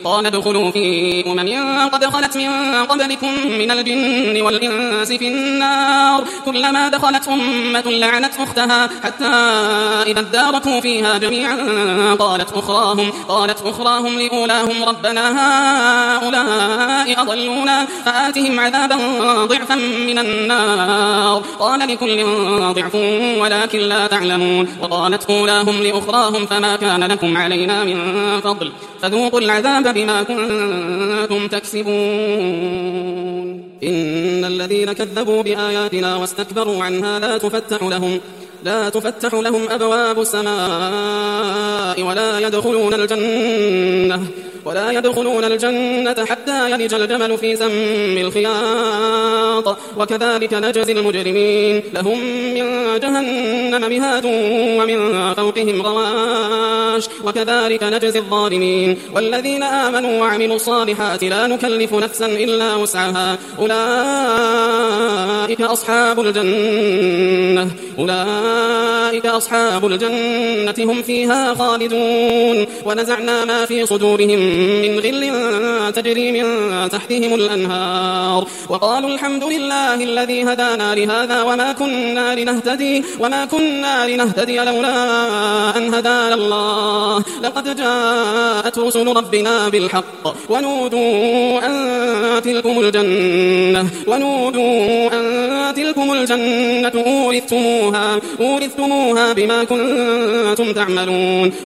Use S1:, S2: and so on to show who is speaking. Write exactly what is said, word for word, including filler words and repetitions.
S1: قال ادخلوا في أمم قد خلت من قبلكم من الجن والإنس في النار كلما دخلت أمة لعنت أختها حتى إذا اداركوا فيها جميعا قالت أخراهم, قالت أخراهم لأولاهم ربنا هؤلاء أضلونا فآتهم عذابا ضعفا من النار قال لكل ضعف ولكن لا تعلمون وقالت أولاهم لأخراهم فما كان لكم علينا من فضل فذوقوا العذاب بما كنتم تكسبون إن الذين كذبوا بآياتنا واستكبروا عنها لا تفتح لهم لا تفتح لهم أبواب السماء ولا يدخلون الجنة ولا يدخلون الجنة حتى يلج الجمل في سم الخياط وكذلك نجزي المجرمين لهم من جهنم مهاد ومن فوقهم غواش وكذلك نجزي الظالمين والذين آمنوا وعملوا الصالحات لا نكلف نفسا إلا وسعها أولئك أصحاب الجنة أولئك أصحاب الجنة هم فيها خالدون ونزعنا ما في صدورهم من غل تجري من تحتهم الأنهار وقالوا الحمد لله الذي هدانا لهذا وما كنا لنهتدي وما كنا لنهتدي لولا أن هدانا الله لقد جاءت رسل ربنا بالحق ونودوا أن تلكم الجنة ونودوا أن تلكم الجنة أورثتموها أورثتموها بما كنتم تعملون